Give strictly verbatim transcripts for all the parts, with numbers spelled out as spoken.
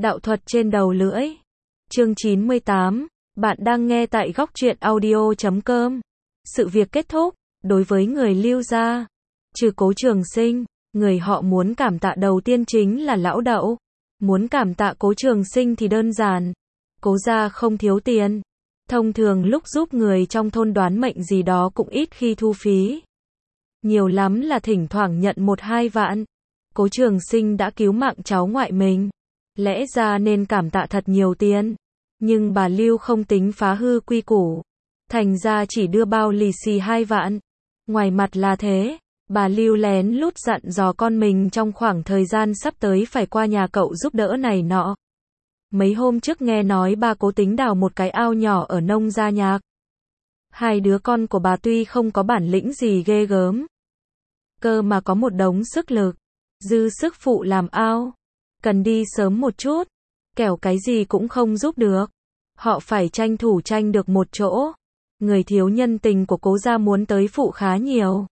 Đạo thuật trên đầu lưỡi. Chương chín mươi tám. Bạn đang nghe tại góc truyện audio chấm com. Sự việc kết thúc, đối với người Lưu gia, trừ Cố Trường Sinh, người họ muốn cảm tạ đầu tiên chính là lão Đậu. Muốn cảm tạ Cố Trường Sinh thì đơn giản. Cố gia không thiếu tiền. Thông thường lúc giúp người trong thôn đoán mệnh gì đó cũng ít khi thu phí. Nhiều lắm là thỉnh thoảng nhận một hai vạn. Cố Trường Sinh đã cứu mạng cháu ngoại mình. Lẽ ra nên cảm tạ thật nhiều tiền. Nhưng bà Lưu không tính phá hư quy củ. Thành ra chỉ đưa bao lì xì hai vạn. Ngoài mặt là thế, bà Lưu lén lút dặn dò con mình trong khoảng thời gian sắp tới phải qua nhà cậu giúp đỡ này nọ. Mấy hôm trước nghe nói bà cố tính đào một cái ao nhỏ ở nông gia nhạc. Hai đứa con của bà tuy không có bản lĩnh gì ghê gớm, cơ mà có một đống sức lực, dư sức phụ làm ao. Cần đi sớm một chút, kẻo cái gì cũng không giúp được. Họ phải tranh thủ tranh được một chỗ. Người thiếu nhân tình của Cố gia muốn tới phụ khá nhiều.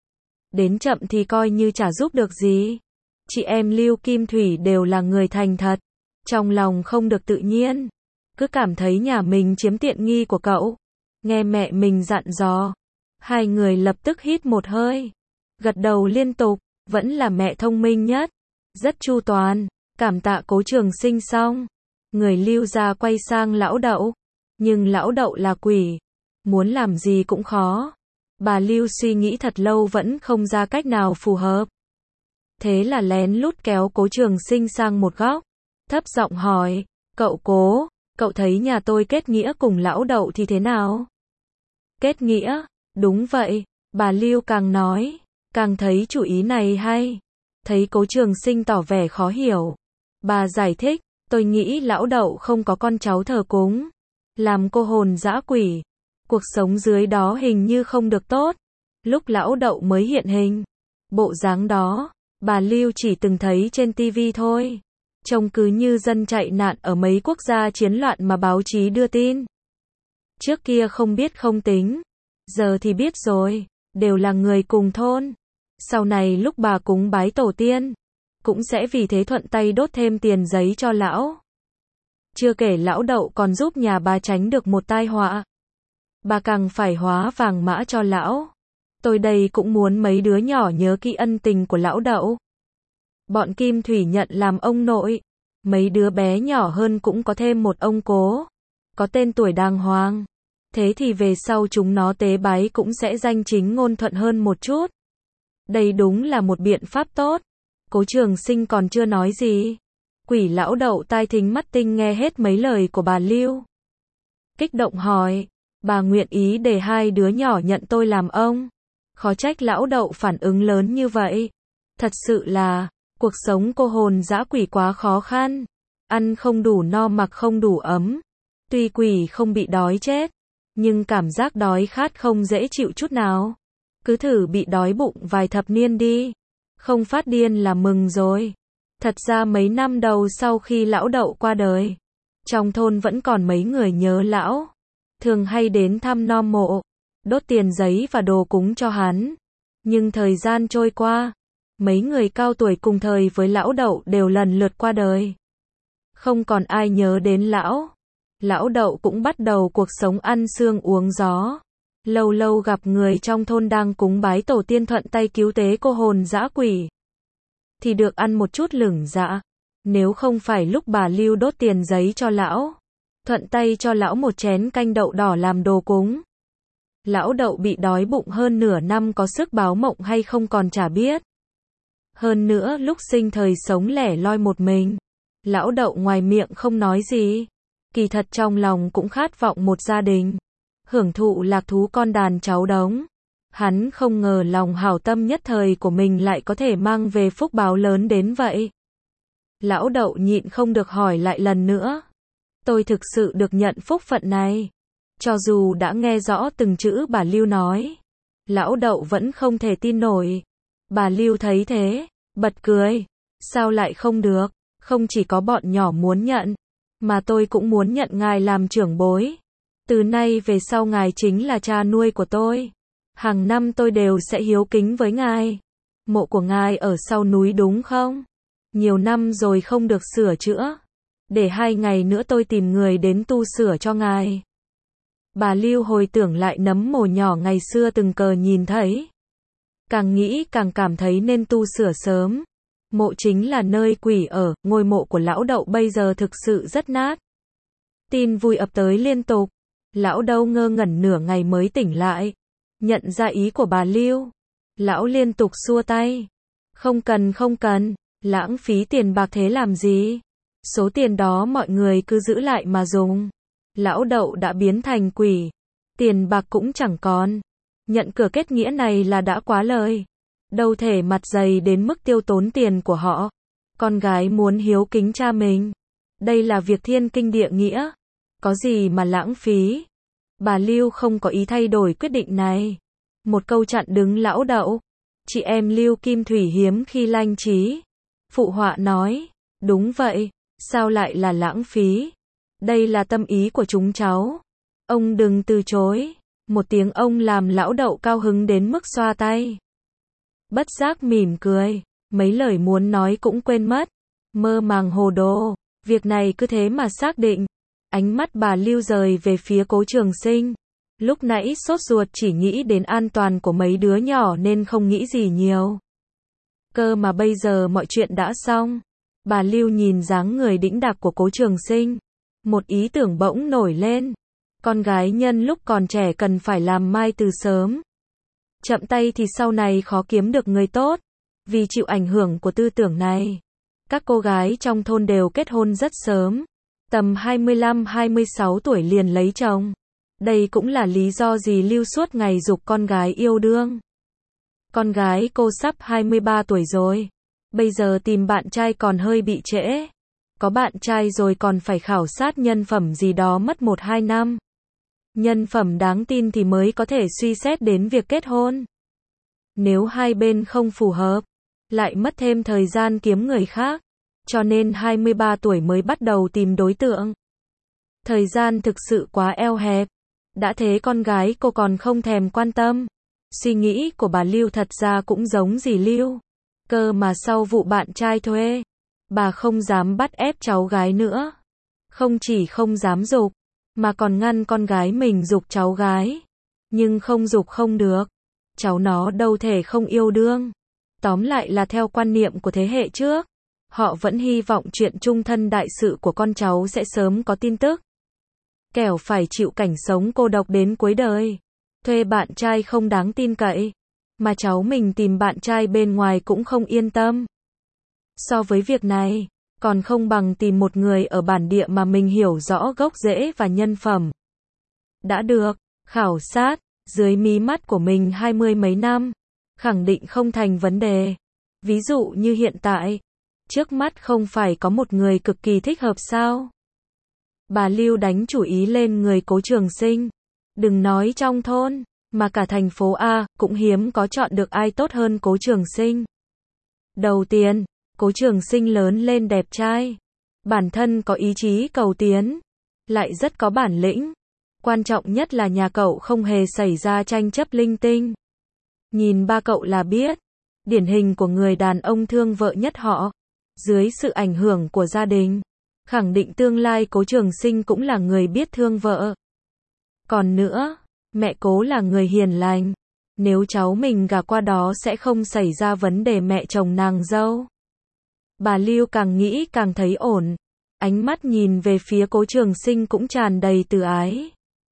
Đến chậm thì coi như chả giúp được gì. Chị em Lưu Kim Thủy đều là người thành thật. Trong lòng không được tự nhiên. Cứ cảm thấy nhà mình chiếm tiện nghi của cậu. Nghe mẹ mình dặn dò. Hai người lập tức hít một hơi. Gật đầu liên tục. Vẫn là mẹ thông minh nhất. Rất chu toàn. Cảm tạ Cố Trường Sinh xong. Người Lưu gia quay sang lão Đậu. Nhưng lão Đậu là quỷ. Muốn làm gì cũng khó. Bà Lưu suy nghĩ thật lâu vẫn không ra cách nào phù hợp. Thế là lén lút kéo Cố Trường Sinh sang một góc. Thấp giọng hỏi. Cậu Cố, cậu thấy nhà tôi kết nghĩa cùng lão Đậu thì thế nào? Kết nghĩa? Đúng vậy. Bà Lưu càng nói, càng thấy chủ ý này hay. Thấy Cố Trường Sinh tỏ vẻ khó hiểu. Bà giải thích, tôi nghĩ lão Đậu không có con cháu thờ cúng. Làm cô hồn dã quỷ. Cuộc sống dưới đó hình như không được tốt. Lúc lão Đậu mới hiện hình. Bộ dáng đó, bà Lưu chỉ từng thấy trên tivi thôi. Trông cứ như dân chạy nạn ở mấy quốc gia chiến loạn mà báo chí đưa tin. Trước kia không biết không tính. Giờ thì biết rồi. Đều là người cùng thôn. Sau này lúc bà cúng bái tổ tiên, cũng sẽ vì thế thuận tay đốt thêm tiền giấy cho lão. Chưa kể lão Đậu còn giúp nhà bà tránh được một tai họa. Bà càng phải hóa vàng mã cho lão. Tôi đây cũng muốn mấy đứa nhỏ nhớ kỹ ân tình của lão Đậu. Bọn Kim Thủy nhận làm ông nội. Mấy đứa bé nhỏ hơn cũng có thêm một ông Cố. Có tên tuổi đàng hoàng. Thế thì về sau chúng nó tế bái cũng sẽ danh chính ngôn thuận hơn một chút. Đây đúng là một biện pháp tốt. Cố Trường Sinh còn chưa nói gì. Quỷ lão Đậu tai thính mắt tinh nghe hết mấy lời của bà Lưu. Kích động hỏi. Bà nguyện ý để hai đứa nhỏ nhận tôi làm ông. Khó trách lão Đậu phản ứng lớn như vậy. Thật sự là, cuộc sống cô hồn dã quỷ quá khó khăn. Ăn không đủ no mặc không đủ ấm. Tuy quỷ không bị đói chết, nhưng cảm giác đói khát không dễ chịu chút nào. Cứ thử bị đói bụng vài thập niên đi. Không phát điên là mừng rồi. Thật ra mấy năm đầu sau khi lão Đậu qua đời, trong thôn vẫn còn mấy người nhớ lão. Thường hay đến thăm nom mộ, đốt tiền giấy và đồ cúng cho hắn. Nhưng thời gian trôi qua, mấy người cao tuổi cùng thời với lão Đậu đều lần lượt qua đời. Không còn ai nhớ đến lão. Lão Đậu cũng bắt đầu cuộc sống ăn xương uống gió. Lâu lâu gặp người trong thôn đang cúng bái tổ tiên thuận tay cứu tế cô hồn dã quỷ, thì được ăn một chút lửng dạ. Nếu không phải lúc bà Lưu đốt tiền giấy cho lão, thuận tay cho lão một chén canh đậu đỏ làm đồ cúng, lão Đậu bị đói bụng hơn nửa năm có sức báo mộng hay không còn chả biết. Hơn nữa lúc sinh thời sống lẻ loi một mình, lão Đậu ngoài miệng không nói gì, kỳ thật trong lòng cũng khát vọng một gia đình, hưởng thụ lạc thú con đàn cháu đống. Hắn không ngờ lòng hảo tâm nhất thời của mình lại có thể mang về phúc báo lớn đến vậy. Lão Đậu nhịn không được hỏi lại lần nữa. Tôi thực sự được nhận phúc phận này. Cho dù đã nghe rõ từng chữ bà Lưu nói, lão Đậu vẫn không thể tin nổi. Bà Lưu thấy thế, bật cười. Sao lại không được? Không chỉ có bọn nhỏ muốn nhận, mà tôi cũng muốn nhận ngài làm trưởng bối. Từ nay về sau ngài chính là cha nuôi của tôi. Hàng năm tôi đều sẽ hiếu kính với ngài. Mộ của ngài ở sau núi đúng không? Nhiều năm rồi không được sửa chữa. để hai ngày nữa tôi tìm người đến tu sửa cho ngài. Bà Lưu hồi tưởng lại nấm mồ nhỏ ngày xưa từng cờ nhìn thấy. Càng nghĩ càng cảm thấy nên tu sửa sớm. Mộ chính là nơi quỷ ở, ngôi mộ của lão Đậu bây giờ thực sự rất nát. Tin vui ập tới liên tục. Lão Đậu ngơ ngẩn nửa ngày mới tỉnh lại. Nhận ra ý của bà Lưu. Lão liên tục xua tay. Không cần không cần, lãng phí tiền bạc thế làm gì? Số tiền đó mọi người cứ giữ lại mà dùng. Lão Đậu đã biến thành quỷ. Tiền bạc cũng chẳng còn. Nhận cửa kết nghĩa này là đã quá lời. Đâu thể mặt dày đến mức tiêu tốn tiền của họ. Con gái muốn hiếu kính cha mình. Đây là việc thiên kinh địa nghĩa. Có gì mà lãng phí. Bà Lưu không có ý thay đổi quyết định này. Một câu chặn đứng lão Đậu. Chị em Lưu Kim Thủy hiếm khi lanh trí. Phụ họa nói. Đúng vậy. Sao lại là lãng phí? Đây là tâm ý của chúng cháu. Ông đừng từ chối. Một tiếng ông làm lão Đậu cao hứng đến mức xoa tay. Bất giác mỉm cười. Mấy lời muốn nói cũng quên mất. Mơ màng hồ đồ. Việc này cứ thế mà xác định. Ánh mắt bà Lưu rời về phía Cố Trường Sinh. Lúc nãy sốt ruột chỉ nghĩ đến an toàn của mấy đứa nhỏ nên không nghĩ gì nhiều. Cơ mà bây giờ mọi chuyện đã xong. Bà Lưu nhìn dáng người đĩnh đạc của Cố Trường Sinh. Một ý tưởng bỗng nổi lên. Con gái nhân lúc còn trẻ cần phải làm mai từ sớm. Chậm tay thì sau này khó kiếm được người tốt. Vì chịu ảnh hưởng của tư tưởng này. Các cô gái trong thôn đều kết hôn rất sớm. Tầm hai mươi lăm hai mươi sáu tuổi liền lấy chồng. Đây cũng là lý do gì Lưu suốt ngày giục con gái yêu đương. Con gái cô sắp hai mươi ba tuổi rồi. Bây giờ tìm bạn trai còn hơi bị trễ. Có bạn trai rồi còn phải khảo sát nhân phẩm gì đó mất một hai năm. Nhân phẩm đáng tin thì mới có thể suy xét đến việc kết hôn. Nếu hai bên không phù hợp, lại mất thêm thời gian kiếm người khác. Cho nên hai mươi ba tuổi mới bắt đầu tìm đối tượng. Thời gian thực sự quá eo hẹp. Đã thế con gái cô còn không thèm quan tâm. Suy nghĩ của bà Lưu thật ra cũng giống dì Lưu. Cơ mà sau vụ bạn trai thuê, bà không dám bắt ép cháu gái nữa. Không chỉ không dám giục, mà còn ngăn con gái mình giục cháu gái. Nhưng không giục không được. Cháu nó đâu thể không yêu đương. Tóm lại là theo quan niệm của thế hệ trước. Họ vẫn hy vọng chuyện chung thân đại sự của con cháu sẽ sớm có tin tức. Kẻo phải chịu cảnh sống cô độc đến cuối đời. Thuê bạn trai không đáng tin cậy. Mà cháu mình tìm bạn trai bên ngoài cũng không yên tâm. So với việc này, còn không bằng tìm một người ở bản địa mà mình hiểu rõ gốc rễ và nhân phẩm. Đã được, khảo sát, dưới mí mắt của mình hai mươi mấy năm, khẳng định không thành vấn đề. Ví dụ như hiện tại, trước mắt không phải có một người cực kỳ thích hợp sao? Bà Lưu đánh chủ ý lên người Cố Trường Sinh. Đừng nói trong thôn, mà cả thành phố A, cũng hiếm có chọn được ai tốt hơn Cố Trường Sinh. Đầu tiên, Cố Trường Sinh lớn lên đẹp trai. Bản thân có ý chí cầu tiến. Lại rất có bản lĩnh. Quan trọng nhất là nhà cậu không hề xảy ra tranh chấp linh tinh. Nhìn ba cậu là biết. Điển hình của người đàn ông thương vợ nhất họ. Dưới sự ảnh hưởng của gia đình. Khẳng định tương lai Cố Trường Sinh cũng là người biết thương vợ. Còn nữa, mẹ Cố là người hiền lành. Nếu cháu mình gả qua đó sẽ không xảy ra vấn đề mẹ chồng nàng dâu. Bà Lưu càng nghĩ càng thấy ổn. Ánh mắt nhìn về phía Cố Trường Sinh cũng tràn đầy từ ái.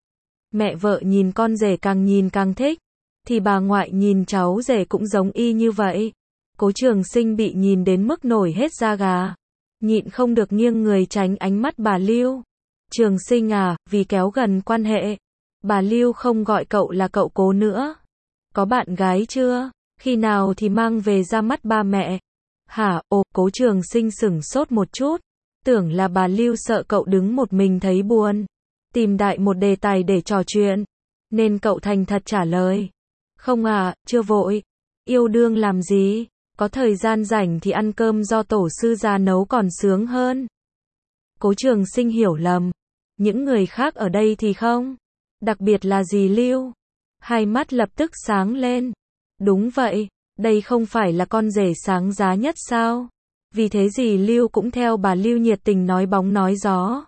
Mẹ vợ nhìn con rể càng nhìn càng thích. Thì bà ngoại nhìn cháu rể cũng giống y như vậy. Cố Trường Sinh bị nhìn đến mức nổi hết da gà. Nhịn không được nghiêng người tránh ánh mắt bà Lưu. Trường Sinh à, vì kéo gần quan hệ. Bà Lưu không gọi cậu là cậu Cố nữa. Có bạn gái chưa? Khi nào thì mang về ra mắt ba mẹ? Hả, ồ, Cố Trường Sinh sửng sốt một chút. Tưởng là bà Lưu sợ cậu đứng một mình thấy buồn. Tìm đại một đề tài để trò chuyện. Nên cậu thành thật trả lời. Không à, chưa vội. Yêu đương làm gì? Có thời gian rảnh thì ăn cơm do tổ sư già nấu còn sướng hơn. Cố Trường Sinh hiểu lầm. Những người khác ở đây thì không. Đặc biệt là dì Lưu. Hai mắt lập tức sáng lên. Đúng vậy, đây không phải là con rể sáng giá nhất sao? Vì thế dì Lưu cũng theo bà Lưu nhiệt tình nói bóng nói gió.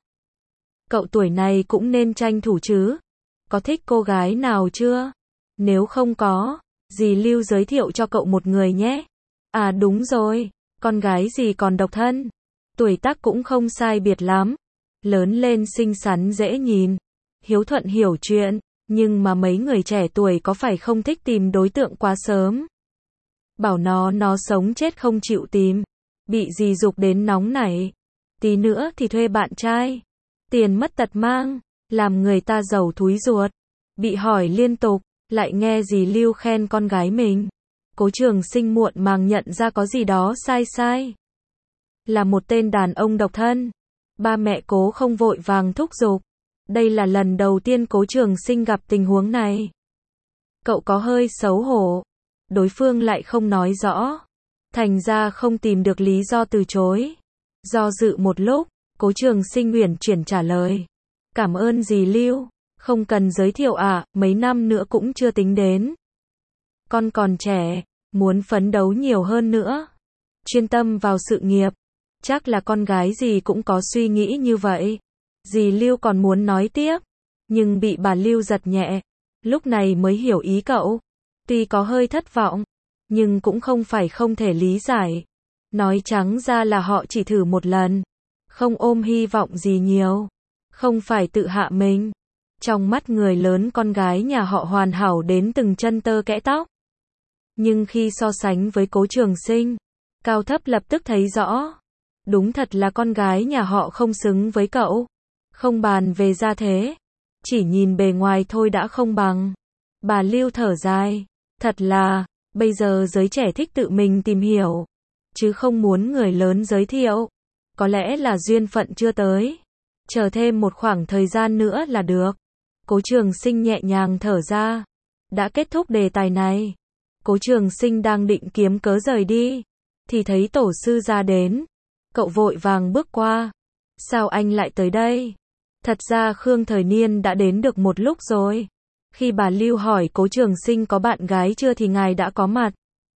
Cậu tuổi này cũng nên tranh thủ chứ. Có thích cô gái nào chưa? Nếu không có, dì Lưu giới thiệu cho cậu một người nhé. À đúng rồi, con gái dì còn độc thân. Tuổi tác cũng không sai biệt lắm. Lớn lên xinh xắn dễ nhìn. Hiếu thuận hiểu chuyện. Nhưng mà mấy người trẻ tuổi có phải không thích tìm đối tượng quá sớm. Bảo nó nó sống chết không chịu tìm. Bị dì giục đến nóng nảy. Tí nữa thì thuê bạn trai. Tiền mất tật mang. Làm người ta giàu thúi ruột. Bị hỏi liên tục. Lại nghe dì Lưu khen con gái mình. Cố Trường Sinh muộn màng nhận ra có gì đó sai sai. Là một tên đàn ông độc thân. Ba mẹ Cố không vội vàng thúc giục. Đây là lần đầu tiên Cố Trường Sinh gặp tình huống này. Cậu có hơi xấu hổ. Đối phương lại không nói rõ. Thành ra không tìm được lý do từ chối. Do dự một lúc, Cố Trường Sinh uyển chuyển trả lời. Cảm ơn dì Lưu. Không cần giới thiệu à, mấy năm nữa cũng chưa tính đến. Con còn trẻ, muốn phấn đấu nhiều hơn nữa. Chuyên tâm vào sự nghiệp. Chắc là con gái dì cũng có suy nghĩ như vậy. Dì Lưu còn muốn nói tiếp, nhưng bị bà Lưu giật nhẹ. Lúc này mới hiểu ý cậu. Tuy có hơi thất vọng, nhưng cũng không phải không thể lý giải. Nói trắng ra là họ chỉ thử một lần. Không ôm hy vọng gì nhiều. Không phải tự hạ mình. Trong mắt người lớn con gái nhà họ hoàn hảo đến từng chân tơ kẽ tóc. Nhưng khi so sánh với Cố Trường Sinh, cao thấp lập tức thấy rõ. Đúng thật là con gái nhà họ không xứng với cậu. Không bàn về gia thế. Chỉ nhìn bề ngoài thôi đã không bằng. Bà Lưu thở dài. Thật là, bây giờ giới trẻ thích tự mình tìm hiểu. Chứ không muốn người lớn giới thiệu. Có lẽ là duyên phận chưa tới. Chờ thêm một khoảng thời gian nữa là được. Cố Trường Sinh nhẹ nhàng thở ra. Đã kết thúc đề tài này. Cố Trường Sinh đang định kiếm cớ rời đi. Thì thấy tổ sư ra đến. Cậu vội vàng bước qua. Sao anh lại tới đây? Thật ra Khương Thời Niên đã đến được một lúc rồi. Khi bà Lưu hỏi Cố Trường Sinh có bạn gái chưa thì ngài đã có mặt.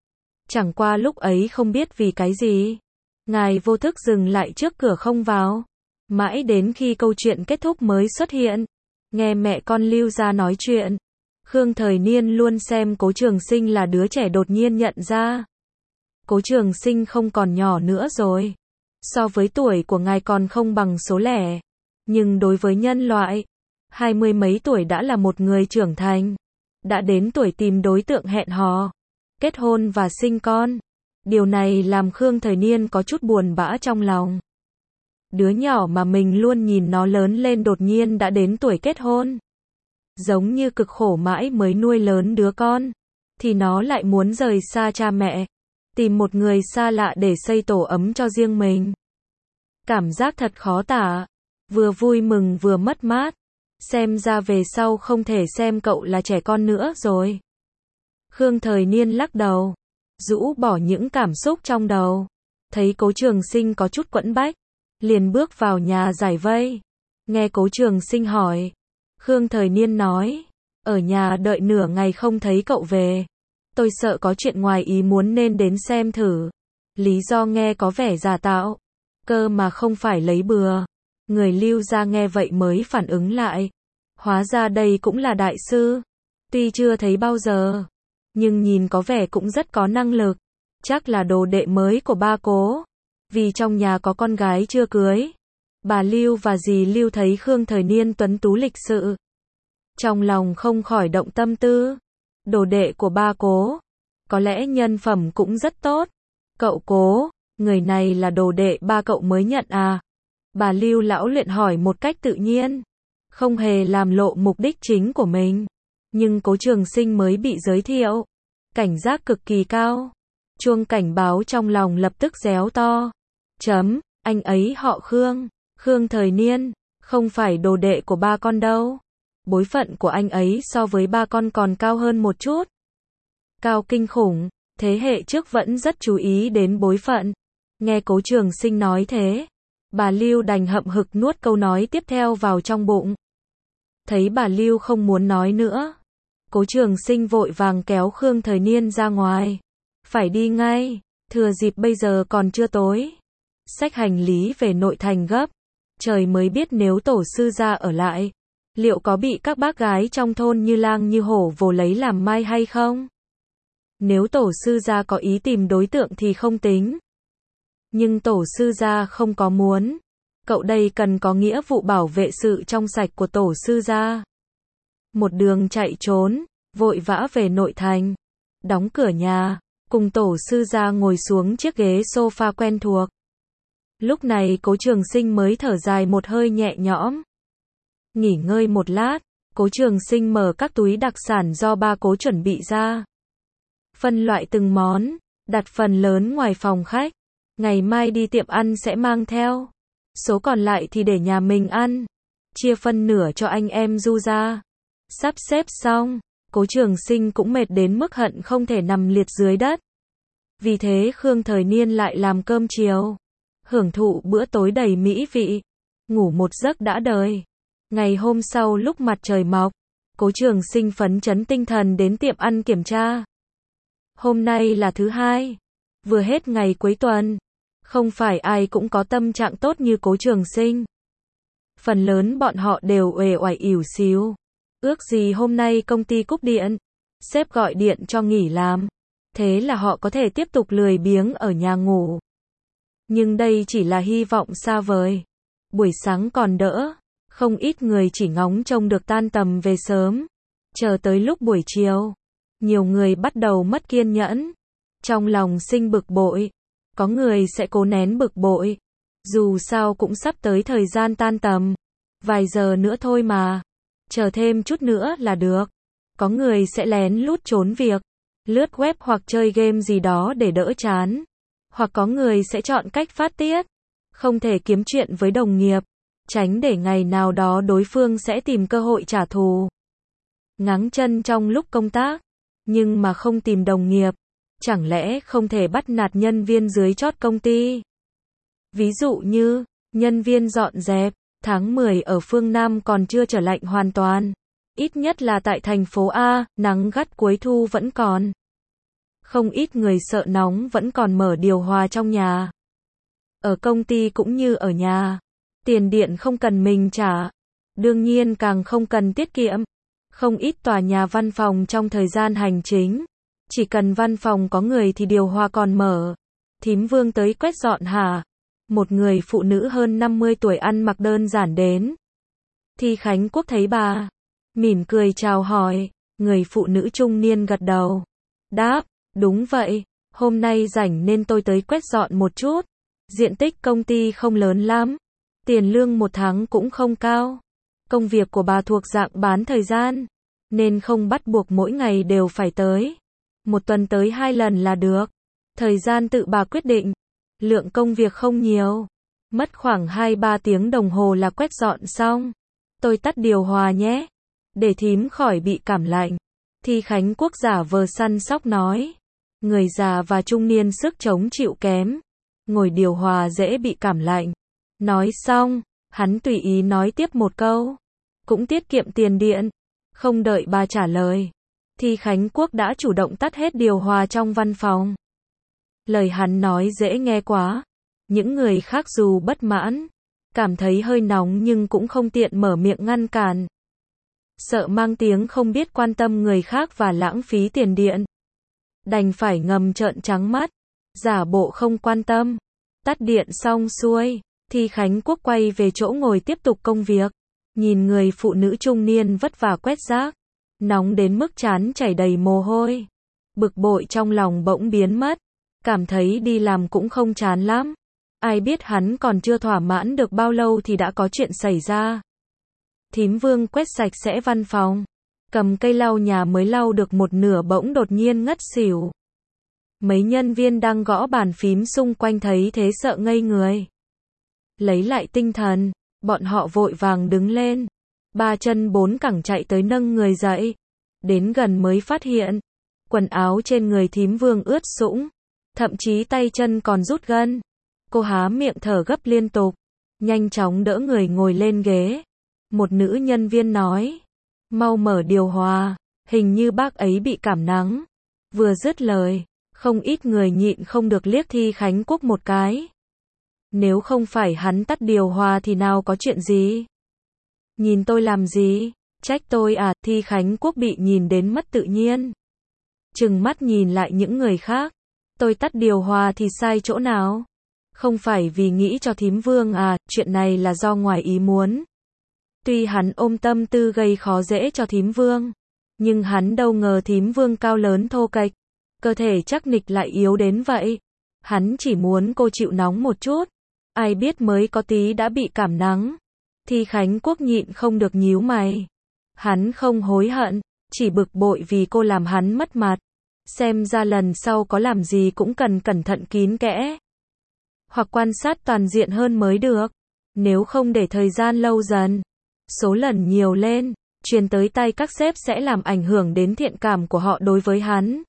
Chẳng qua lúc ấy không biết vì cái gì. Ngài vô thức dừng lại trước cửa không vào. Mãi đến khi câu chuyện kết thúc mới xuất hiện. Nghe mẹ con Lưu ra nói chuyện. Khương Thời Niên luôn xem Cố Trường Sinh là đứa trẻ đột nhiên nhận ra. Cố Trường Sinh không còn nhỏ nữa rồi. So với tuổi của ngài còn không bằng số lẻ. Nhưng đối với nhân loại, hai mươi mấy tuổi đã là một người trưởng thành. Đã đến tuổi tìm đối tượng hẹn hò, kết hôn và sinh con. Điều này làm Khương Thời Niên có chút buồn bã trong lòng. Đứa nhỏ mà mình luôn nhìn nó lớn lên đột nhiên đã đến tuổi kết hôn. Giống như cực khổ mãi mới nuôi lớn đứa con. Thì nó lại muốn rời xa cha mẹ. Tìm một người xa lạ để xây tổ ấm cho riêng mình. Cảm giác thật khó tả. Vừa vui mừng vừa mất mát. Xem ra về sau không thể xem cậu là trẻ con nữa rồi. Khương Thời Niên lắc đầu. Rũ bỏ những cảm xúc trong đầu. Thấy Cố Trường Sinh có chút quẫn bách. Liền bước vào nhà giải vây. Nghe Cố Trường Sinh hỏi. Khương Thời Niên nói. Ở nhà đợi nửa ngày không thấy cậu về. Tôi sợ có chuyện ngoài ý muốn nên đến xem thử. Lý do nghe có vẻ giả tạo. Cơ mà không phải lấy bừa. Người Lưu ra nghe vậy mới phản ứng lại. Hóa ra đây cũng là đại sư. Tuy chưa thấy bao giờ. Nhưng nhìn có vẻ cũng rất có năng lực. Chắc là đồ đệ mới của ba Cố. Vì trong nhà có con gái chưa cưới. Bà Lưu và dì Lưu thấy Khương Thời Niên tuấn tú lịch sự. Trong lòng không khỏi động tâm tư. Đồ đệ của ba Cố. Có lẽ nhân phẩm cũng rất tốt. Cậu Cố, người này là đồ đệ ba cậu mới nhận à? Bà Lưu lão luyện hỏi một cách tự nhiên. Không hề làm lộ mục đích chính của mình. Nhưng Cố Trường Sinh mới bị giới thiệu. Cảnh giác cực kỳ cao. Chuông cảnh báo trong lòng lập tức réo to. Chấm, anh ấy họ Khương. Khương Thời Niên, không phải đồ đệ của ba con đâu. Bối phận của anh ấy so với ba con còn cao hơn một chút. Cao kinh khủng, thế hệ trước vẫn rất chú ý đến bối phận. Nghe Cố Trường Sinh nói thế, bà Lưu đành hậm hực nuốt câu nói tiếp theo vào trong bụng. Thấy bà Lưu không muốn nói nữa, Cố Trường Sinh vội vàng kéo Khương Thời Niên ra ngoài. Phải đi ngay, Thừa dịp bây giờ còn chưa tối. Xách hành lý về nội thành gấp. Trời mới biết nếu tổ sư gia ở lại, liệu có bị các bác gái trong thôn như lang như hổ vồ lấy làm mai hay không? Nếu tổ sư gia có ý tìm đối tượng thì không tính. Nhưng tổ sư gia không có muốn. Cậu đây cần có nghĩa vụ bảo vệ sự trong sạch của tổ sư gia. Một đường chạy trốn, vội vã về nội thành. Đóng cửa nhà, cùng tổ sư gia ngồi xuống chiếc ghế sofa quen thuộc. Lúc này Cố Trường Sinh mới thở dài một hơi nhẹ nhõm. Nghỉ ngơi một lát, Cố Trường Sinh mở các túi đặc sản do ba Cố chuẩn bị ra. Phân loại từng món, đặt phần lớn ngoài phòng khách. Ngày mai đi tiệm ăn sẽ mang theo. Số còn lại thì để nhà mình ăn. Chia phân nửa cho anh em Du ra. Sắp xếp xong, Cố Trường Sinh cũng mệt đến mức hận không thể nằm liệt dưới đất. Vì thế Khương Thời Niên lại làm cơm chiều. Hưởng thụ bữa tối đầy mỹ vị. Ngủ một giấc đã đời. Ngày hôm sau lúc mặt trời mọc, Cố Trường Sinh phấn chấn tinh thần đến tiệm ăn kiểm tra. Hôm nay là thứ hai. Vừa hết ngày cuối tuần. Không phải ai cũng có tâm trạng tốt như Cố Trường Sinh. Phần lớn bọn họ đều uể oải ỉu xìu. Ước gì hôm nay công ty cúp điện. Sếp gọi điện cho nghỉ làm. Thế là họ có thể tiếp tục lười biếng ở nhà ngủ. Nhưng đây chỉ là hy vọng xa vời. Buổi sáng còn đỡ. Không ít người chỉ ngóng trông được tan tầm về sớm. Chờ tới lúc buổi chiều. Nhiều người bắt đầu mất kiên nhẫn. Trong lòng sinh bực bội. Có người sẽ cố nén bực bội. Dù sao cũng sắp tới thời gian tan tầm. Vài giờ nữa thôi mà. Chờ thêm chút nữa là được. Có người sẽ lén lút trốn việc. Lướt web hoặc chơi game gì đó để đỡ chán. Hoặc có người sẽ chọn cách phát tiết. Không thể kiếm chuyện với đồng nghiệp. Tránh để ngày nào đó đối phương sẽ tìm cơ hội trả thù. Ngáng chân trong lúc công tác. Nhưng mà không tìm đồng nghiệp. Chẳng lẽ không thể bắt nạt nhân viên dưới chót công ty? Ví dụ như, nhân viên dọn dẹp, tháng mười ở phương Nam còn chưa trở lạnh hoàn toàn. Ít nhất là tại thành phố A, nắng gắt cuối thu vẫn còn. Không ít người sợ nóng vẫn còn mở điều hòa trong nhà. Ở công ty cũng như ở nhà. Tiền điện không cần mình trả. Đương nhiên càng không cần tiết kiệm. Không ít tòa nhà văn phòng trong thời gian hành chính. Chỉ cần văn phòng có người thì điều hòa còn mở. Thím Vương tới quét dọn hả? Một người phụ nữ hơn năm mươi tuổi ăn mặc đơn giản đến. Thi Khánh Quốc thấy bà. Mỉm cười chào hỏi. Người phụ nữ trung niên gật đầu. Đáp, đúng vậy. Hôm nay rảnh nên tôi tới quét dọn một chút. Diện tích công ty không lớn lắm. Tiền lương một tháng cũng không cao. Công việc của bà thuộc dạng bán thời gian. Nên không bắt buộc mỗi ngày đều phải tới. Một tuần tới hai lần là được. Thời gian tự bà quyết định. Lượng công việc không nhiều. Mất khoảng hai ba tiếng đồng hồ là quét dọn xong. Tôi tắt điều hòa nhé. Để thím khỏi bị cảm lạnh. Thi Khánh Quốc giả vờ săn sóc nói. Người già và trung niên sức chống chịu kém. Ngồi điều hòa dễ bị cảm lạnh. Nói xong, hắn tùy ý nói tiếp một câu. Cũng tiết kiệm tiền điện. Không đợi bà trả lời. Thi Khánh Quốc đã chủ động tắt hết điều hòa trong văn phòng. Lời hắn nói dễ nghe quá. Những người khác dù bất mãn, cảm thấy hơi nóng nhưng cũng không tiện mở miệng ngăn cản. Sợ mang tiếng không biết quan tâm người khác và lãng phí tiền điện. Đành phải ngầm trợn trắng mắt, giả bộ không quan tâm. Tắt điện xong xuôi, Thi Khánh Quốc quay về chỗ ngồi tiếp tục công việc. Nhìn người phụ nữ trung niên vất vả quét rác. Nóng đến mức trán chảy đầy mồ hôi. Bực bội trong lòng bỗng biến mất. Cảm thấy đi làm cũng không chán lắm. Ai biết hắn còn chưa thỏa mãn được bao lâu thì đã có chuyện xảy ra. Thím Vương quét sạch sẽ văn phòng. Cầm cây lau nhà mới lau được một nửa bỗng đột nhiên ngất xỉu. Mấy nhân viên đang gõ bàn phím xung quanh thấy thế sợ ngây người. Lấy lại tinh thần, bọn họ vội vàng đứng lên. Ba chân bốn cẳng chạy tới nâng người dậy. Đến gần mới phát hiện. Quần áo trên người thím Vương ướt sũng. Thậm chí tay chân còn rút gân. Cô há miệng thở gấp liên tục. Nhanh chóng đỡ người ngồi lên ghế. Một nữ nhân viên nói. Mau mở điều hòa. Hình như bác ấy bị cảm nắng. Vừa dứt lời. Không ít người nhịn không được liếc Thi Khánh Quốc một cái. Nếu không phải hắn tắt điều hòa thì nào có chuyện gì? Nhìn tôi làm gì? Trách tôi à? Thi Khánh Quốc bị nhìn đến mất tự nhiên. Trừng mắt nhìn lại những người khác. Tôi tắt điều hòa thì sai chỗ nào? Không phải vì nghĩ cho thím Vương à, chuyện này là do ngoài ý muốn. Tuy hắn ôm tâm tư gây khó dễ cho thím Vương, nhưng hắn đâu ngờ thím Vương cao lớn thô kệch, cơ thể chắc nịch lại yếu đến vậy. Hắn chỉ muốn cô chịu nóng một chút, ai biết mới có tí đã bị cảm nắng. Thi Khánh Quốc nhịn không được nhíu mày. Hắn không hối hận, chỉ bực bội vì cô làm hắn mất mặt. Xem ra lần sau có làm gì cũng cần cẩn thận kín kẽ. Hoặc quan sát toàn diện hơn mới được. Nếu không để thời gian lâu dần, số lần nhiều lên, truyền tới tay các sếp sẽ làm ảnh hưởng đến thiện cảm của họ đối với hắn.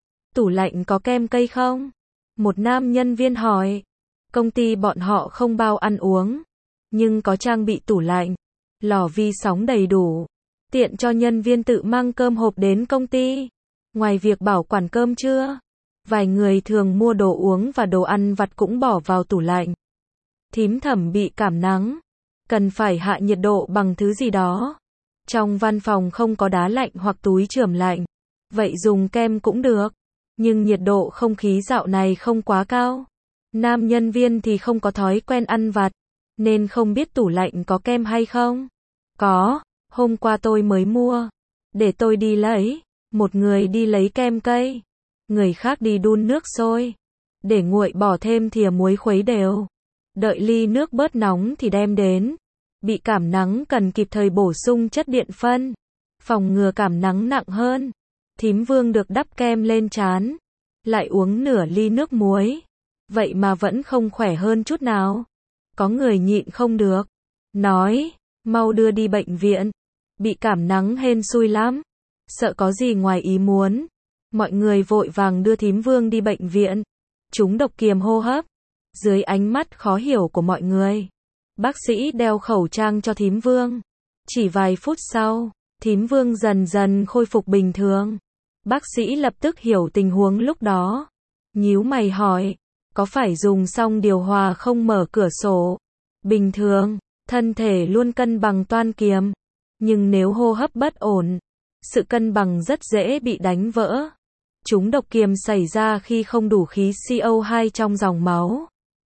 Tủ lạnh có kem cây không? Một nam nhân viên hỏi. Công ty bọn họ không bao ăn uống, nhưng có trang bị tủ lạnh, lò vi sóng đầy đủ, tiện cho nhân viên tự mang cơm hộp đến công ty. Ngoài việc bảo quản cơm trưa, vài người thường mua đồ uống và đồ ăn vặt cũng bỏ vào tủ lạnh. Thím Thẩm bị cảm nắng, cần phải hạ nhiệt độ bằng thứ gì đó. Trong văn phòng không có đá lạnh hoặc túi chườm lạnh, vậy dùng kem cũng được, nhưng nhiệt độ không khí dạo này không quá cao. Nam nhân viên thì không có thói quen ăn vặt, nên không biết tủ lạnh có kem hay không. Có, hôm qua tôi mới mua. Để tôi đi lấy. Một người đi lấy kem cây, người khác đi đun nước sôi, để nguội bỏ thêm thìa muối khuấy đều. Đợi ly nước bớt nóng thì đem đến. Bị cảm nắng cần kịp thời bổ sung chất điện phân, phòng ngừa cảm nắng nặng hơn. Thím Vương được đắp kem lên trán, lại uống nửa ly nước muối. Vậy mà vẫn không khỏe hơn chút nào. Có người nhịn không được, nói, mau đưa đi bệnh viện. Bị cảm nắng hên xui lắm, sợ có gì ngoài ý muốn. Mọi người vội vàng đưa thím Vương đi bệnh viện. Trúng độc kiềm hô hấp. Dưới ánh mắt khó hiểu của mọi người, bác sĩ đeo khẩu trang cho thím Vương. Chỉ vài phút sau, thím Vương dần dần khôi phục bình thường. Bác sĩ lập tức hiểu tình huống lúc đó, nhíu mày hỏi, có phải dùng xong điều hòa không mở cửa sổ? Bình thường, thân thể luôn cân bằng toan kiềm, nhưng nếu hô hấp bất ổn, sự cân bằng rất dễ bị đánh vỡ. Trúng độc kiềm xảy ra khi không đủ khí C O hai trong dòng máu.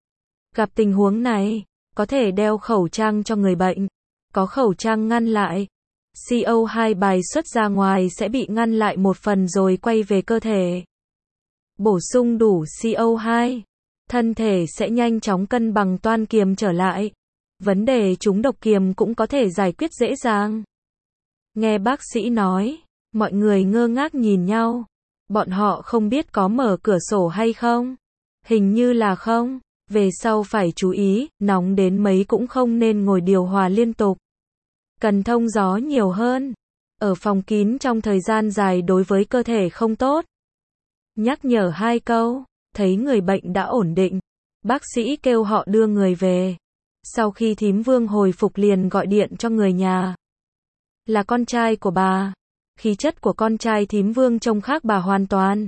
Gặp tình huống này, có thể đeo khẩu trang cho người bệnh. Có khẩu trang ngăn lại, C O hai bài xuất ra ngoài sẽ bị ngăn lại một phần rồi quay về cơ thể. Bổ sung đủ C O hai, thân thể sẽ nhanh chóng cân bằng toan kiềm trở lại. Vấn đề trúng độc kiềm cũng có thể giải quyết dễ dàng. Nghe bác sĩ nói, mọi người ngơ ngác nhìn nhau. Bọn họ không biết có mở cửa sổ hay không. Hình như là không. Về sau phải chú ý, nóng đến mấy cũng không nên ngồi điều hòa liên tục. Cần thông gió nhiều hơn. Ở phòng kín trong thời gian dài đối với cơ thể không tốt. Nhắc nhở hai câu, thấy người bệnh đã ổn định, bác sĩ kêu họ đưa người về. Sau khi thím Vương hồi phục liền gọi điện cho người nhà. Là con trai của bà. Khí chất của con trai thím Vương trông khác bà hoàn toàn.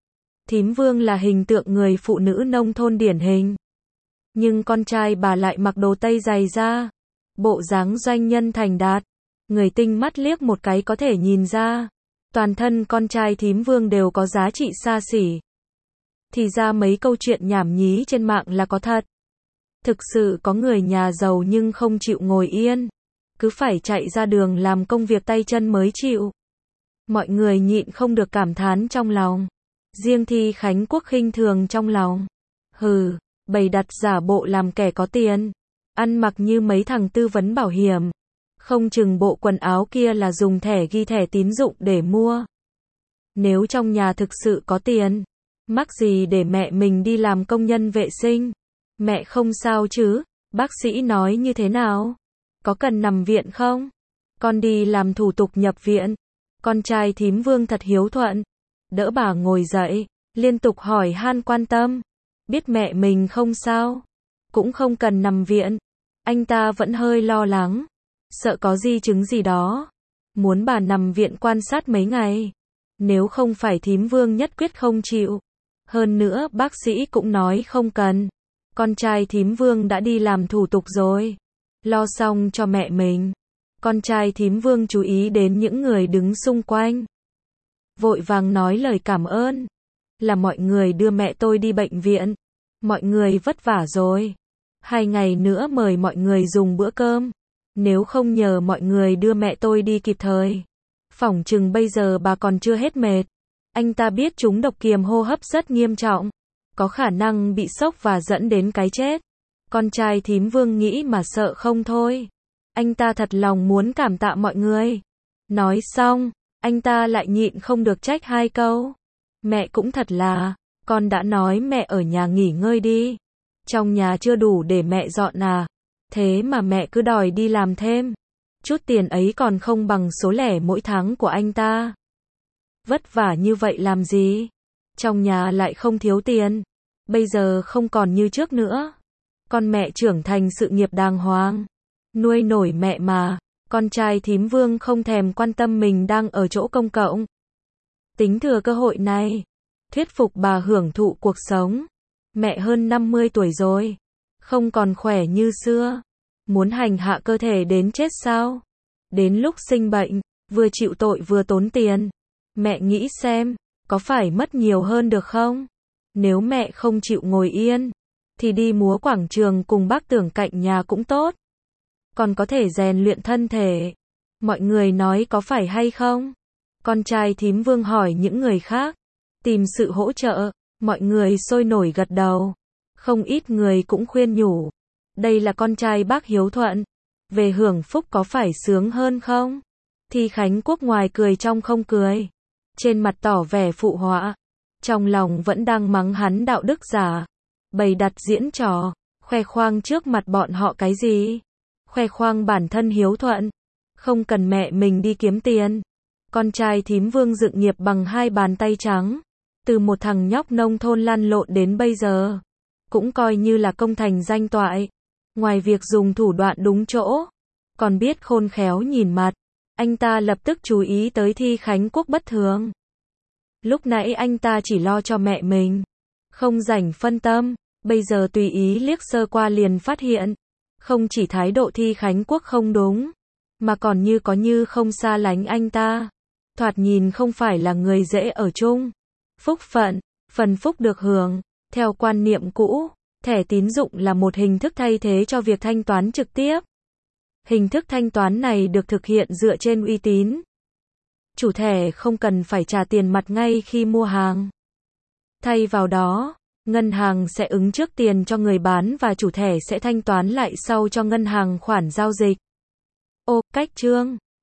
Thím Vương là hình tượng người phụ nữ nông thôn điển hình. Nhưng con trai bà lại mặc đồ tây dày da. Bộ dáng doanh nhân thành đạt. Người tinh mắt liếc một cái có thể nhìn ra. Toàn thân con trai thím Vương đều có giá trị xa xỉ. Thì ra mấy câu chuyện nhảm nhí trên mạng là có thật. Thực sự có người nhà giàu nhưng không chịu ngồi yên. Cứ phải chạy ra đường làm công việc tay chân mới chịu. Mọi người nhịn không được cảm thán trong lòng. Riêng Thi Khánh Quốc khinh thường trong lòng. Hừ, bày đặt giả bộ làm kẻ có tiền. Ăn mặc như mấy thằng tư vấn bảo hiểm. Không chừng bộ quần áo kia là dùng thẻ ghi thẻ tín dụng để mua. Nếu trong nhà thực sự có tiền, mắc gì để mẹ mình đi làm công nhân vệ sinh. Mẹ không sao chứ? Bác sĩ nói như thế nào? Có cần nằm viện không? Con đi làm thủ tục nhập viện. Con trai thím Vương thật hiếu thuận. Đỡ bà ngồi dậy, liên tục hỏi han quan tâm. Biết mẹ mình không sao, cũng không cần nằm viện. Anh ta vẫn hơi lo lắng, sợ có di chứng gì đó. Muốn bà nằm viện quan sát mấy ngày. Nếu không phải thím Vương nhất quyết không chịu. Hơn nữa bác sĩ cũng nói không cần. Con trai thím Vương đã đi làm thủ tục rồi. Lo xong cho mẹ mình. Con trai thím Vương chú ý đến những người đứng xung quanh. Vội vàng nói lời cảm ơn. Là mọi người đưa mẹ tôi đi bệnh viện. Mọi người vất vả rồi. Hai ngày nữa mời mọi người dùng bữa cơm. Nếu không nhờ mọi người đưa mẹ tôi đi kịp thời. Phỏng chừng bây giờ bà còn chưa hết mệt. Anh ta biết trúng độc kiềm hô hấp rất nghiêm trọng. Có khả năng bị sốc và dẫn đến cái chết. Con trai thím Vương nghĩ mà sợ không thôi. Anh ta thật lòng muốn cảm tạ mọi người. Nói xong, anh ta lại nhịn không được trách hai câu. Mẹ cũng thật là, con đã nói mẹ ở nhà nghỉ ngơi đi. Trong nhà chưa đủ để mẹ dọn à. Thế mà mẹ cứ đòi đi làm thêm. Chút tiền ấy còn không bằng số lẻ mỗi tháng của anh ta. Vất vả như vậy làm gì? Trong nhà lại không thiếu tiền. Bây giờ không còn như trước nữa. Con mẹ trưởng thành sự nghiệp đàng hoàng. Nuôi nổi mẹ mà. Con trai thím Vương không thèm quan tâm mình đang ở chỗ công cộng. Tính thừa cơ hội này. Thuyết phục bà hưởng thụ cuộc sống. Mẹ hơn năm mươi tuổi rồi. Không còn khỏe như xưa. Muốn hành hạ cơ thể đến chết sao? Đến lúc sinh bệnh, vừa chịu tội vừa tốn tiền. Mẹ nghĩ xem, có phải mất nhiều hơn được không? Nếu mẹ không chịu ngồi yên, thì đi múa quảng trường cùng bác Tưởng cạnh nhà cũng tốt. Còn có thể rèn luyện thân thể. Mọi người nói có phải hay không? Con trai thím Vương hỏi những người khác. Tìm sự hỗ trợ, mọi người sôi nổi gật đầu. Không ít người cũng khuyên nhủ. Đây là con trai bác hiếu thuận. Về hưởng phúc có phải sướng hơn không? Thi Khánh Quốc ngoài cười trong không cười. Trên mặt tỏ vẻ phụ họa. Trong lòng vẫn đang mắng hắn đạo đức giả. Bày đặt diễn trò. Khoe khoang trước mặt bọn họ cái gì? Khoe khoang bản thân hiếu thuận. Không cần mẹ mình đi kiếm tiền. Con trai thím Vương dựng nghiệp bằng hai bàn tay trắng. Từ một thằng nhóc nông thôn lăn lộn đến bây giờ. Cũng coi như là công thành danh toại. Ngoài việc dùng thủ đoạn đúng chỗ. Còn biết khôn khéo nhìn mặt. Anh ta lập tức chú ý tới Thi Khánh Quốc bất thường. Lúc nãy anh ta chỉ lo cho mẹ mình. Không rảnh phân tâm. Bây giờ tùy ý liếc sơ qua liền phát hiện. Không chỉ thái độ Thi Khánh Quốc không đúng. Mà còn như có như không xa lánh anh ta. Thoạt nhìn không phải là người dễ ở chung. Phúc phận, phần phúc được hưởng. Theo quan niệm cũ, thẻ tín dụng là một hình thức thay thế cho việc thanh toán trực tiếp. Hình thức thanh toán này được thực hiện dựa trên uy tín. Chủ thẻ không cần phải trả tiền mặt ngay khi mua hàng. Thay vào đó, ngân hàng sẽ ứng trước tiền cho người bán và chủ thẻ sẽ thanh toán lại sau cho ngân hàng khoản giao dịch. Ô, cách chương